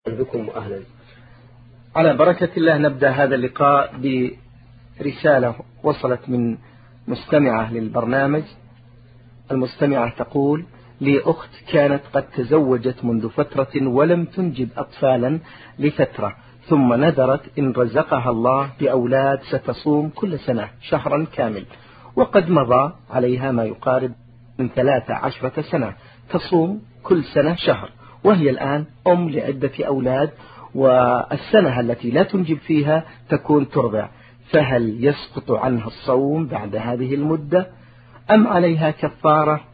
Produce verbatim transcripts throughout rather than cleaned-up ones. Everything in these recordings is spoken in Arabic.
بكم وأهلا. على بركة الله نبدأ هذا اللقاء برسالة وصلت من مستمعة للبرنامج. المستمعة تقول: لي أخت كانت قد تزوجت منذ فترة ولم تنجب أطفالا لفترة، ثم نذرت إن رزقها الله بأولاد ستصوم كل سنة شهرا كامل، وقد مضى عليها ما يقارب من ثلاث عشرة سنة تصوم كل سنة شهر، وهي الآن أم لعدة أولاد، والسنة التي لا تنجب فيها تكون ترضع، فهل يسقط عنها الصوم بعد هذه المدة أم عليها كفارة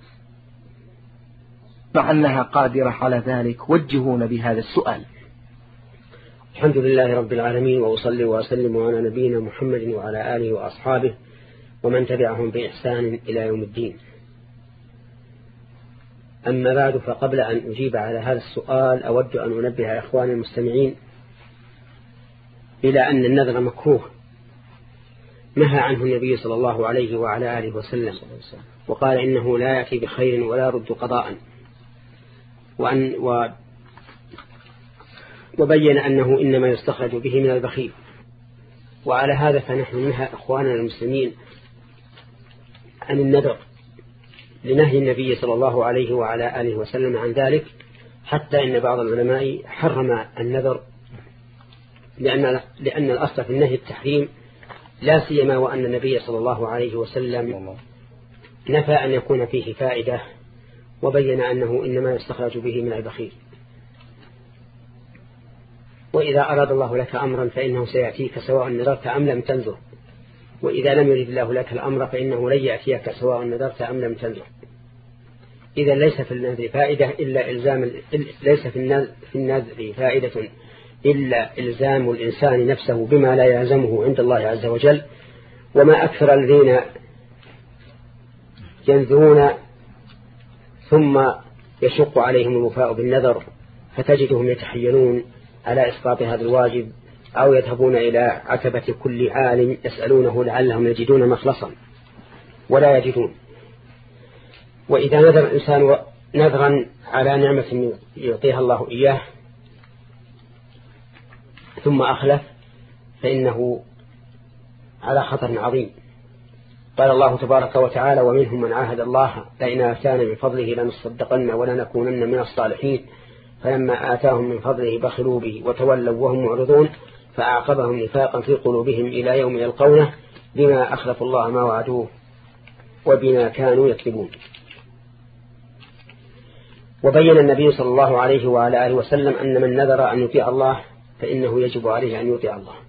مع أنها قادرة على ذلك؟ وجهون بهذا السؤال. الحمد لله رب العالمين، وأصلي وأسلم على نبينا محمد وعلى آله وأصحابه ومن تبعهم بإحسان إلى يوم الدين. أما بعد، فقبل أن أجيب على هذا السؤال أود أن أنبه إخواني المستمعين إلى أن النذر مكروه نهى عنه النبي صلى الله عليه وعلى آله وسلم، وقال إنه لا يأتي بخير ولا يرد قضاء، وأن و وبين أنه إنما يستخرج به من البخيل. وعلى هذا فنحن ننهى إخواننا المسلمين عن النذر لنهي النبي صلى الله عليه وعلى آله وسلم عن ذلك، حتى إن بعض العلماء حرم النذر، لأن, لأن الأصل في النهي التحريم، لا سيما وأن النبي صلى الله عليه وسلم نفى أن يكون فيه فائدة، وبين أنه إنما يستخرج به من البخيل. وإذا أراد الله لك أمرا فإنه سيأتيك سواء نذرت أم لم تنذر، وإذا لم يرد الله لك الأمر فإنه لن يأتيك سواء نذرت أم لم تنذر. إذا ليس في النذر فائدة إلا إلزام ليس في النذر فائدة إلا إلزام الإنسان نفسه بما لا يلزمه عند الله عز وجل. وما أكثر الذين ينذرون ثم يشق عليهم الوفاء بالنذر، فتجدهم يتحيلون على إسقاط هذا الواجب، أو يذهبون إلى عتبة كل عالم يسألونه لعلهم يجدون مخلصا ولا يجدون. وإذا نذر الإنسان نذرا على نعمة يعطيها الله إياه ثم أخلف، فإنه على خطر عظيم. قال الله تبارك وتعالى: ومنهم من عاهد الله لئن آتانا من فضله لنصدقن ولنكونن من الصالحين، فلما آتاهم من فضله بخلوا به وتولوا وهم معرضون، فأعقبهم نفاقا في قلوبهم إلى يوم يلقونه بما أخلفوا الله ما وعدوه وبما كانوا يكذبون. وبين النبي صلى الله عليه وعلى آله وسلم أن من نذر أن يطيع الله فإنه يجب عليه أن يطيع الله.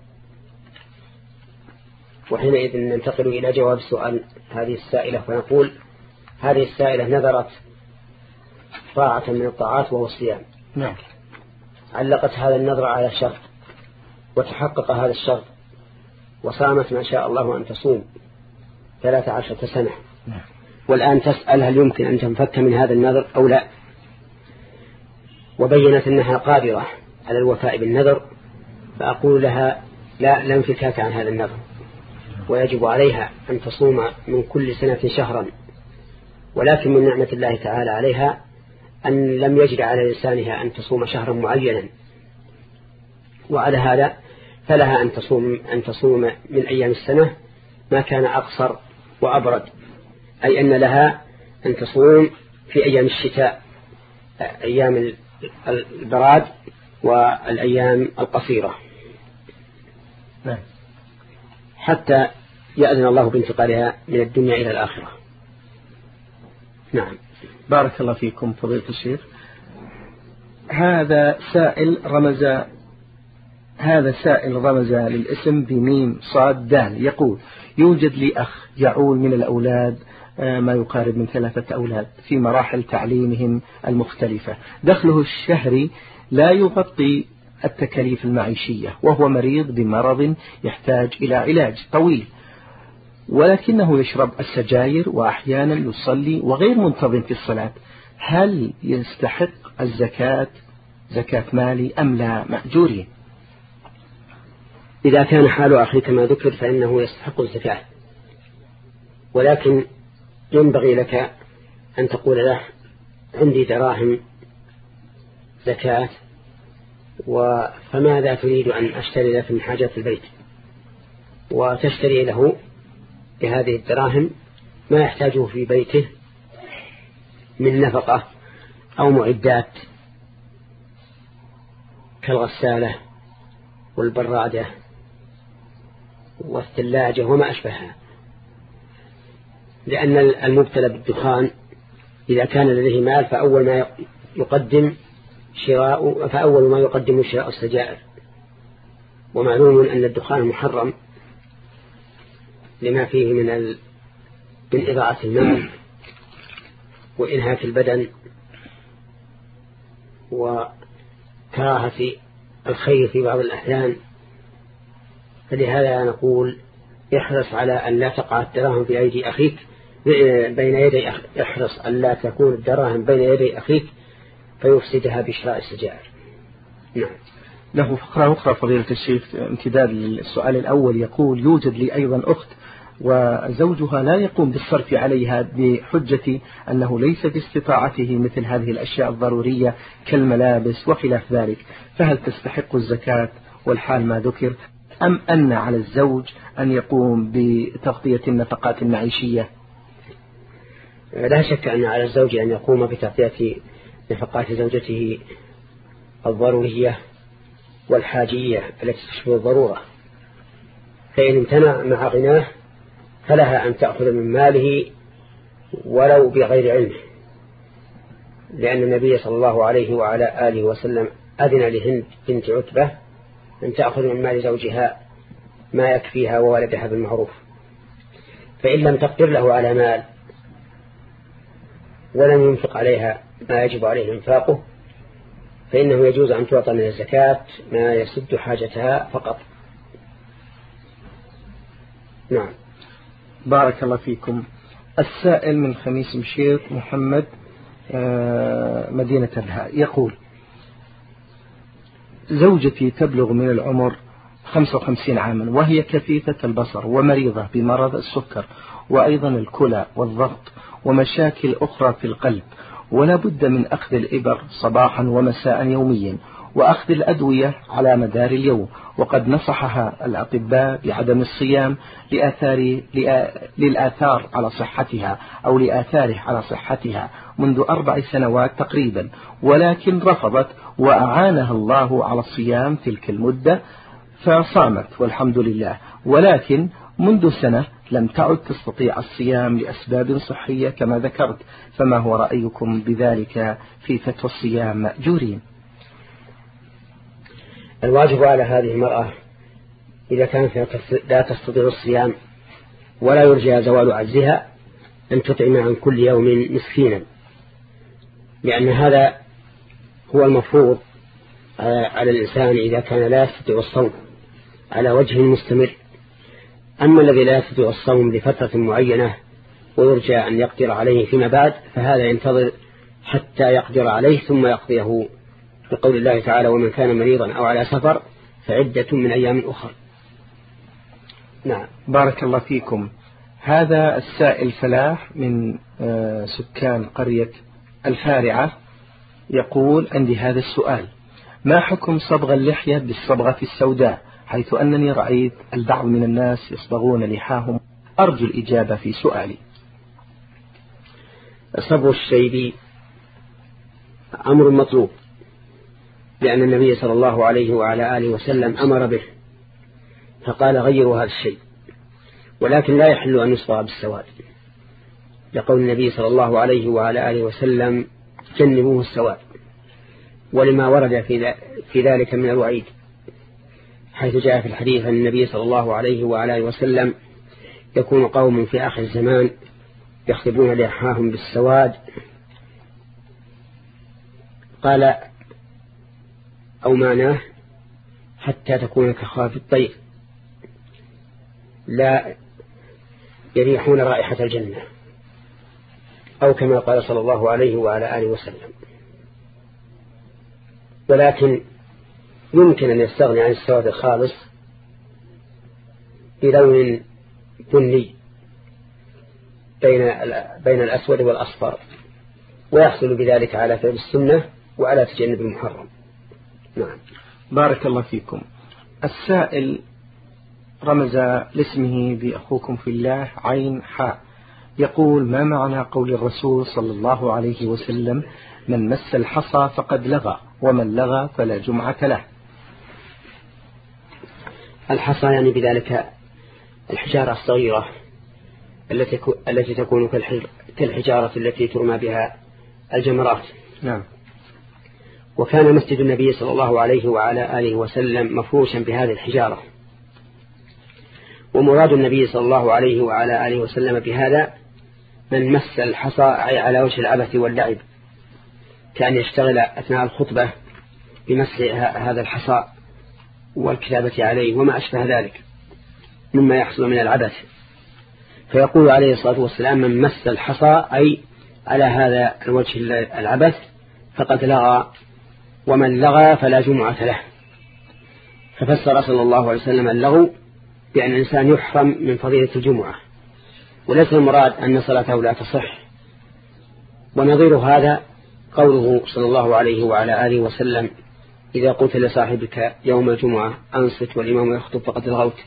وحينئذ ننتقل إلى جواب سؤال هذه السائلة، ونقول: هذه السائلة نذرت طاعة من الطاعات وهو الصيام. نعم. علقت هذا النذر على شرط، وتحقق هذا الشرط، وصامت ما شاء الله أن تصوم ثلاث عشرة سنة. نعم. والآن تسأل هل يمكن أن تنفك من هذا النذر أو لا، وبينت أنها قادرة على الوفاء بالنذر، فأقول لها: لا لا انفكاك عن هذا النذر، ويجب عليها أن تصوم من كل سنة شهرا. ولكن من نعمة الله تعالى عليها أن لم يجد على لسانها أن تصوم شهرا معينا، وعلى هذا فلها أن تصوم, أن تصوم من أيام السنة ما كان أقصر وأبرد، أي أن لها أن تصوم في أيام الشتاء، أيام البراد والأيام القصيرة، حتى يأذن الله بانتقالها من الدنيا إلى الآخرة. نعم. بارك الله فيكم فضيلة الشيخ. هذا سائل رمز هذا سائل رمز للاسم بميم صاد دال، يقول: يوجد لي أخ يعول من الأولاد ما يقارب من ثلاثة أولاد في مراحل تعليمهم المختلفة، دخله الشهري لا يغطي التكاليف المعيشية، وهو مريض بمرض يحتاج إلى علاج طويل، ولكنه يشرب السجاير وأحيانا يصلي وغير منتظم في الصلاة. هل يستحق الزكاة زكاة مالي أم لا مأجورين؟ إذا كان حال أخي كما ذكر فإنه يستحق الزكاة، ولكن ينبغي لك أن تقول له: عندي دراهم زكاة فماذا تريد أن أشتري لك من حاجات البيت، وتشتري له بهذه الدراهم ما يحتاجه في بيته من نفقة أو معدات كالغسالة والبرادة والثلاجة وما أشبهها، لأن المبتلى بالدخان إذا كان لديه مال فأول ما يقدم شراء فأول ما يقدم شراء السجائر، ومعلوم أن الدخان محرم لما فيه من ال... من إضاعة المال وإنهاك البدن وكراهة الخير في بعض الأحيان. فلهذا نقول احرص على أن لا تقع الدراهم في أيدي أخيك بين يدي أخ... احرص أن لا تكون الدراهم بين يدي أخيك فيفسدها بشراء السجائر. نعم. له فقرة أخرى فضيلة الشيخ امتداد للسؤال الأول، يقول يوجد لي أيضا أخت وزوجها لا يقوم بالصرف عليها بحجة أنه ليس باستطاعته مثل هذه الأشياء الضرورية كالملابس وخلاف ذلك، فهل تستحق الزكاة والحال ما ذكر، أم أن على الزوج أن يقوم بتغطية النفقات المعيشية؟ لا شك أن على الزوج أن يقوم بتغطية نفقات زوجته الضرورية والحاجية التي تشبه الضرورة، فإن امتنع مع غناه فلها أن تأخذ من ماله ولو بغير علمه، لأن النبي صلى الله عليه وعلى آله وسلم أذن لهند بنت عتبة أن تأخذ من مال زوجها ما يكفيها وولدها بالمعروف. فإن لم تقدر له على مال ولم ينفق عليها ما يجب عليه إنفاقه فإنه يجوز أن تعطى من الزكاة ما يسد حاجتها فقط. نعم. بارك الله فيكم. السائل من خميس مشيط محمد مدينة البهاء يقول زوجتي تبلغ من العمر خمسة وخمسين عاما وهي كفيفة البصر ومريضة بمرض السكر وأيضا الكلى والضغط ومشاكل أخرى في القلب، ولا بد من أخذ الإبر صباحا ومساء يوميا وأخذ الأدوية على مدار اليوم، وقد نصحها الأطباء بعدم الصيام لآثار للآثار على صحتها أو لآثاره على صحتها منذ أربع سنوات تقريبا، ولكن رفضت وأعانها الله على الصيام تلك المدة فصامت والحمد لله، ولكن منذ سنة لم تعد تستطيع الصيام لأسباب صحية كما ذكرت، فما هو رأيكم بذلك في فتوى الصيام مأجورين؟ الواجب على هذه المرأة إذا كانت لا تستطيع الصيام ولا يرجى زوال عجزها أن تطعم عن كل يوم مسكينا، لأن هذا هو المفروض على الإنسان إذا كان لا يستطيع الصوم على وجه مستمر. أما الذي لا يستطيع الصوم لفترة معينة ويرجى أن يقدر عليه فيما بعد فهذا ينتظر حتى يقدر عليه ثم يقضيه، بقول الله تعالى ومن كان مريضا أو على سفر فعدة من أيام أخرى. نعم. بارك الله فيكم. هذا السائل فلاح من سكان قرية الفارعة يقول عندي هذا السؤال: ما حكم صبغ اللحية بالصبغة السوداء، حيث أنني رأيت البعض من الناس يصبغون لحاهم؟ أرجو الإجابة في سؤالي. صبغ الشيب أمر مطلوب، لأن النبي صلى الله عليه وعلى آله وسلم أمر به فقال غيروا هذا الشيء، ولكن لا يحل أن يصبغ بالسواد، لقول النبي صلى الله عليه وعلى آله وسلم جنبوه السواد، ولما ورد في ذلك من الوعيد، حيث جاء في الحديث أن النبي صلى الله عليه وعلى آله وسلم يكون قوم في آخر الزمان يخطبون لحاهم بالسواد، قال أو معناه حتى تكون كخاف الطير لا يريحون رائحة الجنة، أو كما قال صلى الله عليه وعلى آله وسلم. ولكن يمكن أن يستغني عن السواد الخالص بلون بني بين بين الأسود والأصفر، ويحصل بذلك على فعل السنة وعلى تجنب المحرم. نعم. بارك الله فيكم. السائل رمز لاسمه بأخوكم في الله عين حاء، يقول: ما معنى قول الرسول صلى الله عليه وسلم: من مس الحصى فقد لغى، ومن لغى فلا جمعة له؟ الحصى يعني بذلك الحجارة الصغيرة التي التي تكون كالحجارة التي ترمى بها الجمرات. نعم. وكان مسجد النبي صلى الله عليه وعلى آله وسلم مفروشا بهذه الحجارة، ومراد النبي صلى الله عليه وعلى آله وسلم بهذا من مس الحصى على وجه العبث واللعب، كان يشتغل أثناء الخطبة بمس هذا الحصى والكتابة عليه وما أشبه ذلك مما يحصل من العبث، فيقول عليه الصلاة والسلام: من مس الحصى أي على هذا الوجه العبث فقد لغى، ومن لغى فلا جمعة له. ففسر صلى الله عليه وسلم اللغو بأن الإنسان يحرم من فضيلة الجمعة، وليس المراد أن صلاته لا تصح. ونظير هذا قوله صلى الله عليه وعلى آله وسلم: إذا قلت لصاحبك يوم الجمعة أنصت والإمام يخطب فقد لغوت،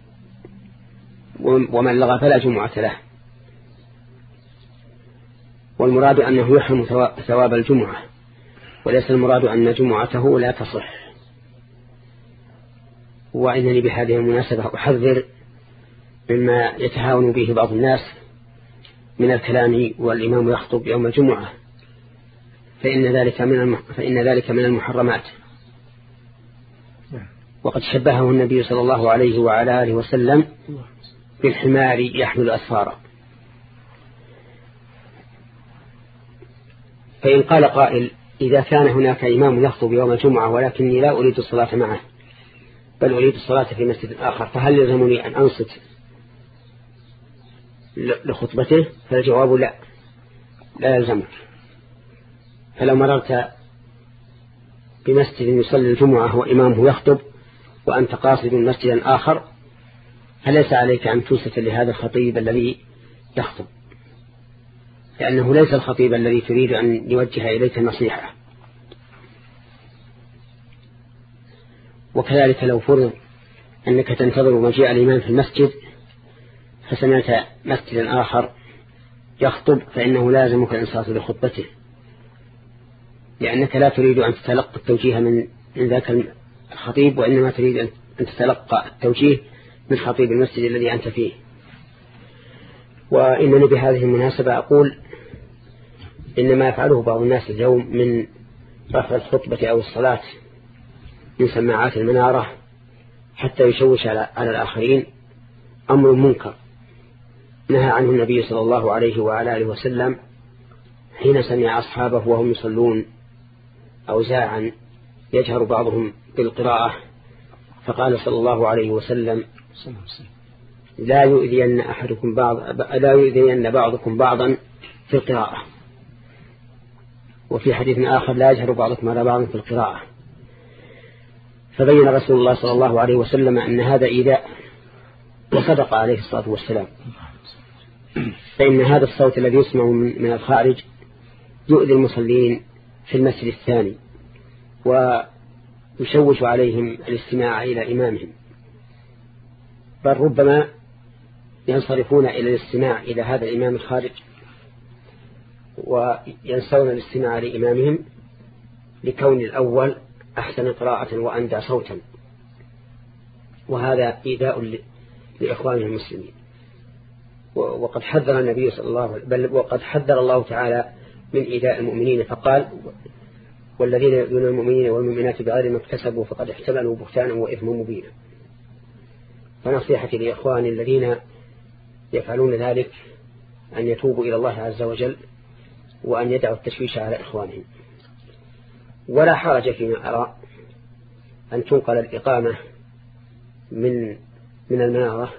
ومن لغى فلا جمعة له. والمراد أنه يحرم ثواب الجمعة، وليس المراد أن جمعته لا تصح. وإنني بهذه المناسبة أحذر مما يتهاون به بعض الناس من الكلام والإمام يخطب يوم الجمعة، فإن ذلك من فإن ذلك من المحرمات. وقد شبهه النبي صلى الله عليه وعلى آله وسلم بالحمار يحمل أسفارا. فإن قال قائل: إذا كان هناك إمام يخطب يوم الجمعة ولكني لا أريد الصلاة معه بل أريد الصلاة في مسجد آخر، فهل يلزمني أن أنصت لخطبته؟ فالجواب لا، لا يلزمك. فلو مررت بمسجد يصلي الجمعة وإمامه يخطب وأنت قاصد مسجدا آخر فليس عليك أن تنصت لهذا الخطيب الذي يخطب، لأنه ليس الخطيب الذي تريد أن يوجه إليك النصيحة. وكذلك لو فرض أنك تنتظر مجيء الإمام في المسجد فسمعت مسجدا آخر يخطب، فإنه لازمك الإنصات لخطبته، لأنك لا تريد أن تتلقى التوجيه من ذاك الخطيب، وإنما تريد أن تتلقى التوجيه من خطيب المسجد الذي أنت فيه. وإنني بهذه المناسبة أقول: إنما يفعله بعض الناس اليوم من رفع الخطبة أو الصلاة من سماعات المنارة حتى يشوش على الآخرين أمر منكر نهى عنه النبي صلى الله عليه وعلى آله وسلم حين سمع أصحابه وهم يصلون أوزاعا يجهر بعضهم بالقراءة، فقال صلى الله عليه وسلم: لا يؤذين أحدكم بعض لا يؤذين بعضكم بعضا في القراءة. وفي حديث آخر: لا يجهر بعضكم على بعض في القراءة. فبين رسول الله صلى الله عليه وسلم أن هذا إيذاء، وصدق عليه الصلاة والسلام، فإن هذا الصوت الذي يسمع من الخارج يؤذي المصلين في المسجد الثاني ويشوش عليهم الاستماع إلى إمامهم، بل ربما ينصرفون إلى الاستماع إلى هذا الإمام الخارج وينسون الاستماع لإمامهم لكون الأول أحسن قراءة وأندى صوتا، وهذا إيذاء لإخوانهم المسلمين. وقد حذر النبي صلى الله عليه وسلم بل وقد حذر الله تعالى من إيذاء المؤمنين، فقال: والذين يؤذون المؤمنين والمؤمنات بغير ما اكتسبوا فقد احتملوا بهتانا وإثما مبينا. فنصيحتي لإخواني الذين يفعلون ذلك أن يتوبوا إلى الله عز وجل وأن يدعوا التشويش على إخوانهم. ولا حرج فيما أرى أن تنقل الإقامة من من المنارة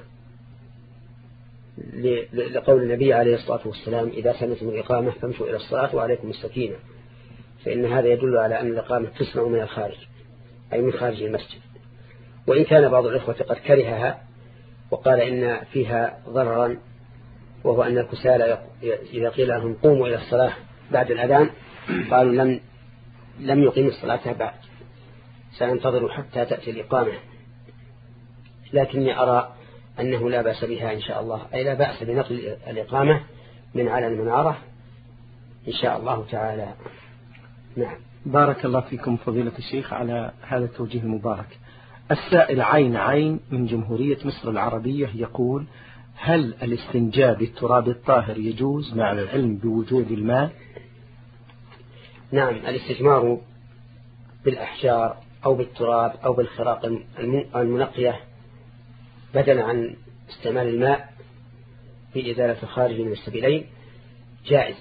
لقول النبي عليه الصلاة والسلام: إذا سمعتم الإقامة فامشوا إلى الصلاة وعليكم السكينة، فإن هذا يدل على أن الإقامة تسمع من الخارج أي من خارج المسجد. وإن كان بعض الإخوة قد كرهها وقال إن فيها ضررا، وهو أن الكسالى إذا قيل لهم قوموا إلى الصلاة بعد الأذان قالوا لم لم يقيم الصلاة بعد، سأنتظر حتى تأتي الإقامة، لكني أرى أنه لا بأس بها إن شاء الله، أي لا بأس بنقل الإقامة من على المنارة إن شاء الله تعالى. نعم. بارك الله فيكم فضيلة الشيخ على هذا التوجيه المبارك. السائل عين عين من جمهورية مصر العربية يقول: هل الاستنجاء بالتراب الطاهر يجوز مع العلم بوجود الماء؟ نعم، الاستجمار بالأحجار أو بالتراب أو بالخراق المنقية بدلا عن استعمال الماء في إزالة الخارج من السبيلين جائز،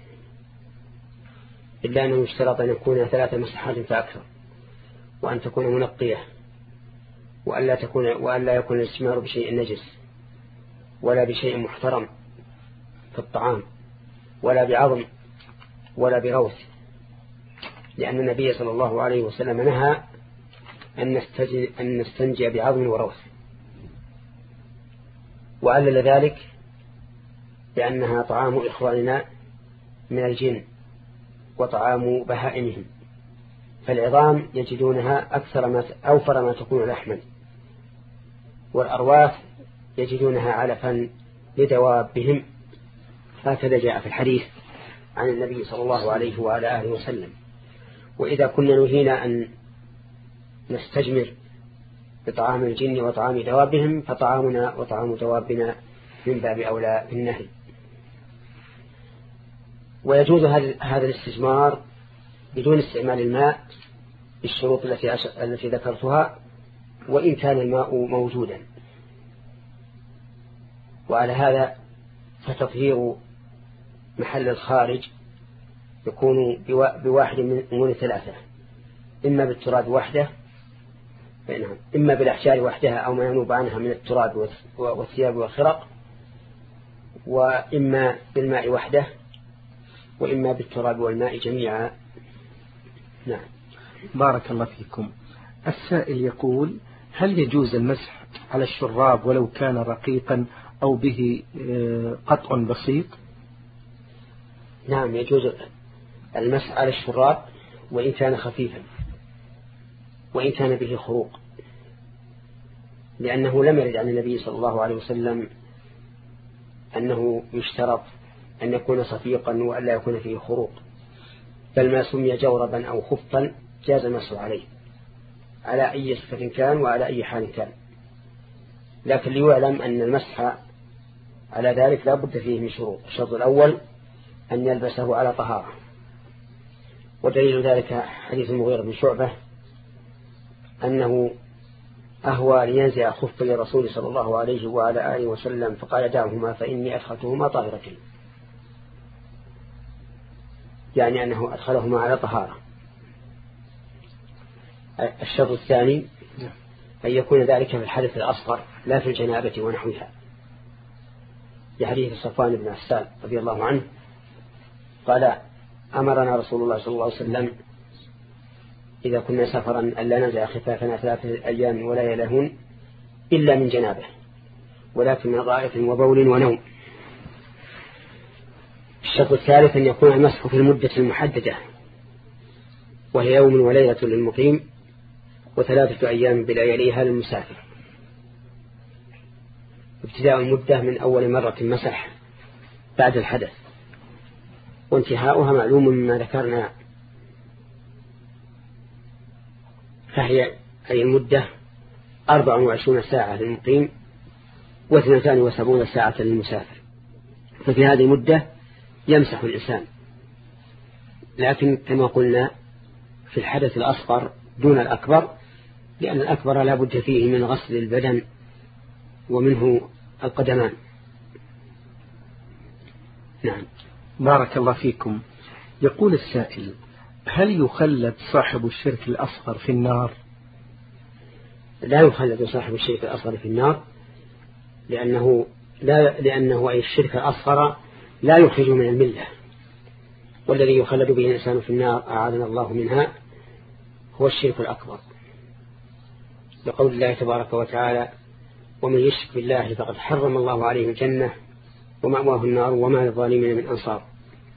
إلا أنه يشترط أن يكون ثلاث مسحات فأكثر، وأن تكون منقية، وألا تكون وألا يكون الاستجمار بشيء نجس ولا بشيء محترم في الطعام ولا بعظم ولا بروث، لأن النبي صلى الله عليه وسلم نهى أن نستنجي بعظم وروث، وعلل ذلك بأنها طعام إخواننا من الجن وطعام بهائمهم، فالعظام يجدونها أكثر ما أوفر ما تكون لحما، والأرواث يجدونها علفا لدوابهم، هكذا جاء في الحديث عن النبي صلى الله عليه وعلى آله وسلم. وإذا كنا نهينا أن نستجمر بطعام الجن وطعام دوابهم، فطعامنا وطعام دوابنا من باب أولى بالنهي. ويجوز هذا الاستجمار بدون استعمال الماء بالشروط التي التي ذكرتها، وإن كان الماء موجودا. وعلى هذا فتطهير محل الخارج يكون بواحد من أمور ثلاثة: إما بالتراب وحده، إما بالأحجار وحدها أو ما ينوب عنها من التراب والثياب والخرق، وإما بالماء وحده، وإما بالتراب والماء جميعا. نعم. بارك الله فيكم. السائل يقول: هل يجوز المسح على الشراب ولو كان رقيقا أو به قطع بسيط؟ نعم، يجوز المسح على الشراب وإن كان خفيفا وإن كان به خروق، لأنه لم يرد عن النبي صلى الله عليه وسلم أنه يشترط أن يكون صفيقا وألا يكون فيه خروق، بل ما سمي جوربا أو خفا جاز المسح عليه على أي صفة كان وعلى أي حال كان. لكن ليعلم أن المسح على ذلك لا بد فيه من شروط. الشرط الأول أن يلبسه على طهارة، ودليل ذلك حديث المغيرة بن شعبة أنه أهوى لينزع خف لرسول صلى الله عليه وعلى آله وسلم فقال: دعهما فإني أدخلتهما طاهرتين، يعني أنه أدخلهما على طهارة. الشرط الثاني أن يكون ذلك في الحدث الأصغر لا في الجنابة ونحوها، لحديث صفوان بن عسال رضي الله عنه قال: أمرنا رسول الله صلى الله عليه وسلم إذا كنا سفرا ألا ننزع خفافنا ثلاثة أيام ولا يلهون إلا من جنابه، ولكن من غائط وبول ونوم. الشرط الثالث أن يكون المسح في المدة المحددة، وهي يوم وليلة للمقيم وثلاثة أيام بلياليها للمسافر. ابتداء المدة من أول مرة مسح بعد الحدث، وانتهاؤها معلوم مما ذكرنا، فهي أي المدة أربع وعشرون ساعة للمقيم واثنتان وسبعون ساعة للمسافر. ففي هذه المدة يمسح الإنسان، لكن كما قلنا في الحدث الأصغر دون الأكبر، لأن الأكبر لا بد فيه من غسل البدن ومنه القدمان. نعم. بارك الله فيكم. يقول السائل: هل يخلد صاحب الشرك الأصغر في النار؟ لا يخلد صاحب الشرك الأصغر في النار، لأنه لا لأنه أي الشرك الأصغر لا يخرج من الملة، والذي يخلد به الإنسان في النار أعاذنا الله منها هو الشرك الأكبر، لقول الله تبارك وتعالى: ومن يشرك بالله فقد حرم الله عليه الجنة ومأواه النار وما للظالمين من أنصار.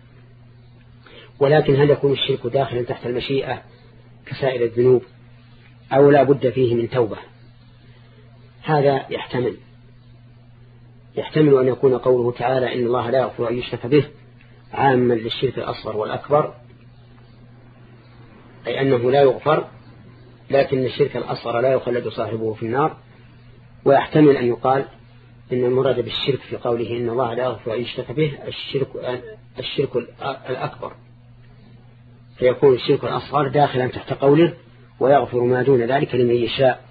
ولكن هل يكون الشرك داخلا تحت المشيئة كسائر الذنوب؟ أو لا بد فيه من توبة. هذا يحتمل يحتمل أن يكون قوله تعالى إن الله لا يغفر أن يشرك به عاما للشرك الأصغر والأكبر، أي أنه لا يغفر، لكن الشرك الأصغر لا يخلد صاحبه في النار. ويحتمل أن يقال إن المراد بالشرك في قوله إن الله لا يغفر أن يشرك به الشرك, الشرك الأكبر، فيكون الشرك الأصغر داخلا تحت قوله ويغفر ما دون ذلك لمن يشاء.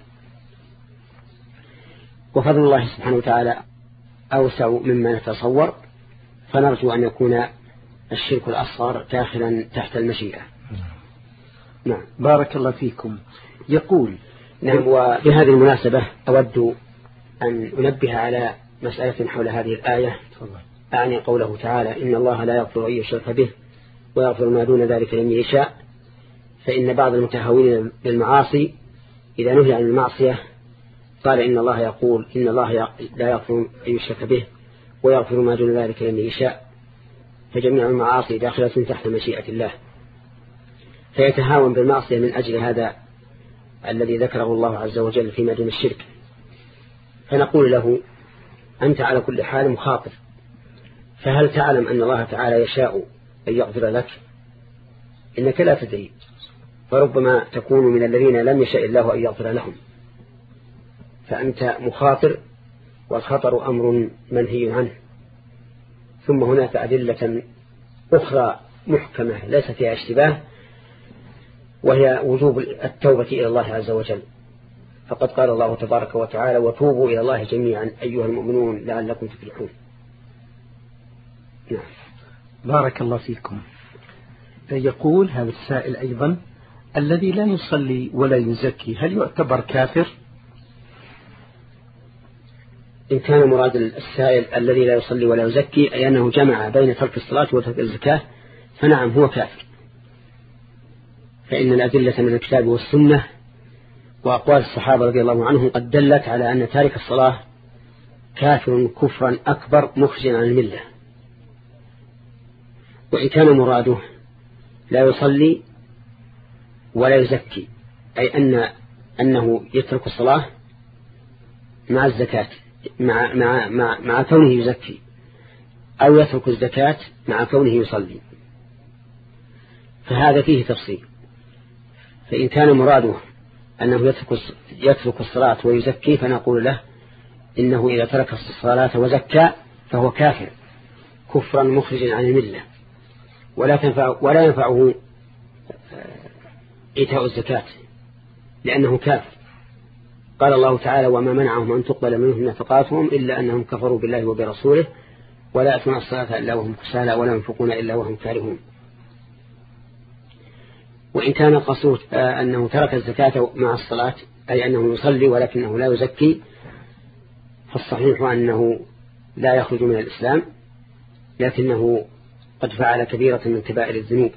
وفضل الله سبحانه وتعالى أوسع مما نتصور، فنرجو أن يكون الشرك الأصغر داخلا تحت المشيئة. نعم، بارك الله فيكم. يقول نعم. وبهذه المناسبة أود أن أنبه على مسألة حول هذه الآية، أعني قوله تعالى إن الله لا يغفر أن يشرك به ويغفر ما دون ذلك لمن يشاء. فإن بعض المتهاونين بالمعاصي إذا نهي عن المعصية قال إن الله يقول إن الله لا يغفر أن يشرك به ويغفر ما دون ذلك لمن يشاء، فجميع المعاصي داخلة تحت مشيئة الله، فيتهاون بالمعصية من أجل هذا الذي ذكره الله عز وجل فيما دون الشرك. فنقول له أنت على كل حال مخاطر، فهل تعلم أن الله تعالى يشاء أن يغفر لك؟ إنك لا تدري، فربما تكون من الذين لم يشاء الله أن يغفر لهم، فأنت مخاطر، والخطر أمر منهي عنه. ثم هناك أدلة أخرى محكمة ليس فيها اشتباه، وهي وجوب التوبة إلى الله عز وجل، فقد قال الله تبارك وتعالى وتوبوا إلى الله جميعا أيها المؤمنون لعلكم تفلحون. نعم. بارك الله فيكم. يقول هذا السائل أيضا الذي لا يصلي ولا يزكي هل يعتبر كافر؟ إن كان مراد السائل الذي لا يصلي ولا يزكي أي أنه جمع بين ترك الصلاة وترك الزكاة فنعم هو كافر، فإن الأدلة من الكتاب والسنة وأقوال الصحابة رضي الله عنهم قد دلت على أن تارك الصلاة كافر كفرا أكبر مخرجا عن الملة. وإن كان مراده لا يصلي ولا يزكي أي أن أنه يترك الصلاة مع الزكاة مع, مع, مع, مع كونه يزكي، أو يترك الزكاة مع كونه يصلي، فهذا فيه تفصيل. فإن كان مراده أنه يترك, يترك الصلاة ويزكي فنقول له إنه إذا ترك الصلاة وزكى فهو كافر كفرا مخرجا عن الملة، ولا, تنفع ولا ينفعه إيتاء الزكاة لأنه كافر. قال الله تعالى وما منعهم أن تقبل منهم نفقاتهم إلا أنهم كفروا بالله وبرسوله ولا يأتون الصلاة إلا وهم كسالى ولا ينفقون إلا وهم كارهون. وإن كان قصود أنه ترك الزكاة مع الصلاة أي أنه يصلي ولكنه لا يزكي، فالصحيح أنه لا يخرج من الإسلام، لكنه قد فعل كبيرة من كبائر الذنوب.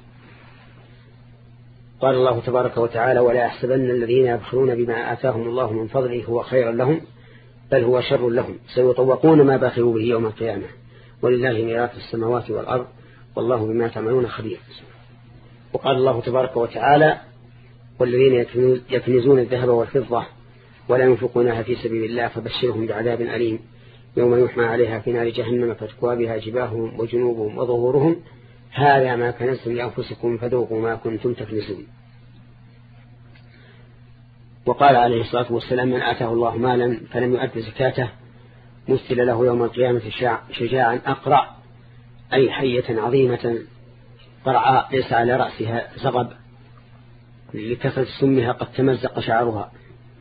قال الله تبارك وتعالى ولا يحسبن الذين يبخلون بما آتاهم الله من فضله هو خيرا لهم بل هو شر لهم سيطوقون ما بخلوا به يوم القيامة ولله ميراث السماوات والأرض والله بما تعملون خبير. وقال الله تبارك وتعالى والذين يكنزون الذهب والفضة ولا ينفقونها في سبيل الله فبشرهم بعذاب أليم يوم يحمى عليها في نار جهنم فتكوى بها جباههم وجنوبهم وظهورهم هذا ما كنزتم لأنفسكم فذوقوا ما كنتم تكنزون. وقال عليه الصلاة والسلام من آتاه الله مالا فلم يؤد زكاته مثل له يوم القيامة شجاعا أقرع أي حية عظيمة قرعاء ليس على رأسها زغب لكثرة سمها قد تمزق شعرها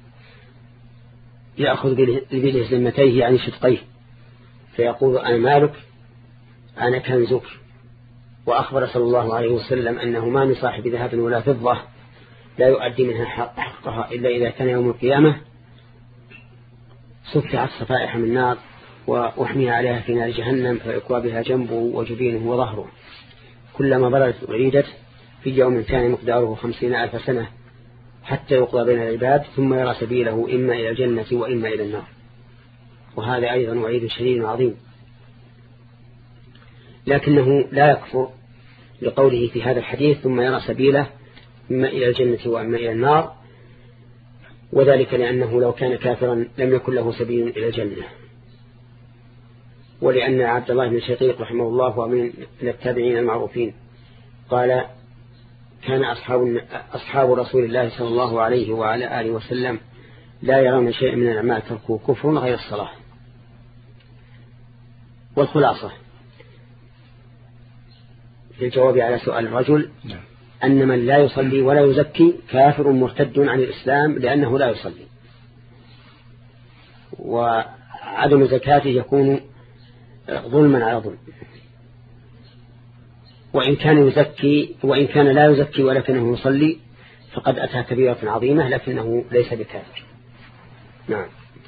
يأخذ بلهزمتيه عن شدقيه فيقول أنا مالك أنا كنزك. وأخبر صلى الله عليه وسلم أنه ما من صاحب ذهب ولا فضة لا يؤدي منها حقها إلا إذا كان يوم القيامة صفعت صفائح من نار وأحمي عليها في نار جهنم فيكوى بها جنبه وجبينه وظهره كلما بردت أعيدت في يوم كان مقداره خمسين ألف سنة حتى يقضى بين العباد ثم يرى سبيله إما إلى الجنة وإما إلى النار. وهذا أيضا وعيد شديد عظيم، لكنه لا يكفر لقوله في هذا الحديث ثم يرى سبيله إما إلى الجنة وإما إلى النار، وذلك لأنه لو كان كافرا لم يكن له سبيل إلى الجنة، ولأن عبد الله بن شقيق رحمه الله ومن التابعين المعروفين قال كان أصحاب, أصحاب رسول الله صلى الله عليه وعلى آله وسلم لا يرون شيئا من الأعمال تركوا كفر غير الصلاة. والخلاصة في الجواب على سؤال الرجل أن من لا يصلي ولا يزكي كافر مرتد عن الإسلام لأنه لا يصلي، وعدم زكاته يكون ظلما على ظلم. وإن كان يزكي وإن كان لا يزكي ولكنه يصلي فقد أتى كبيرة عظيمة لكنه ليس بكافر. نعم.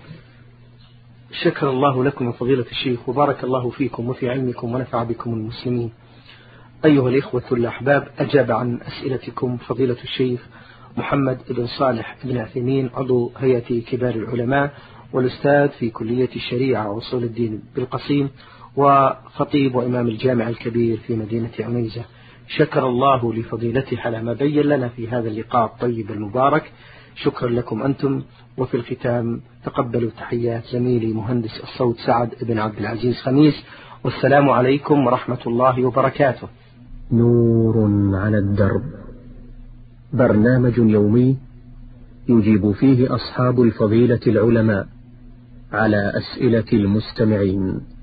شكر الله لكم فضيلة الشيخ وبارك الله فيكم وفي علمكم ونفع بكم المسلمين. أيها الإخوة الأحباب، أجاب عن أسئلتكم فضيلة الشيخ محمد بن صالح بن عثيمين عضو هيئة كبار العلماء والأستاذ في كلية الشريعة وأصول الدين بالقصيم وخطيب وإمام الجامع الكبير في مدينة عنيزة. شكر الله لفضيلته على ما بين لنا في هذا اللقاء الطيب المبارك. شكرا لكم أنتم. وفي الختام تقبلوا تحيات زميلي مهندس الصوت سعد بن عبد العزيز خميس، والسلام عليكم ورحمة الله وبركاته. نور على الدرب، برنامج يومي يجيب فيه أصحاب الفضيلة العلماء على أسئلة المستمعين.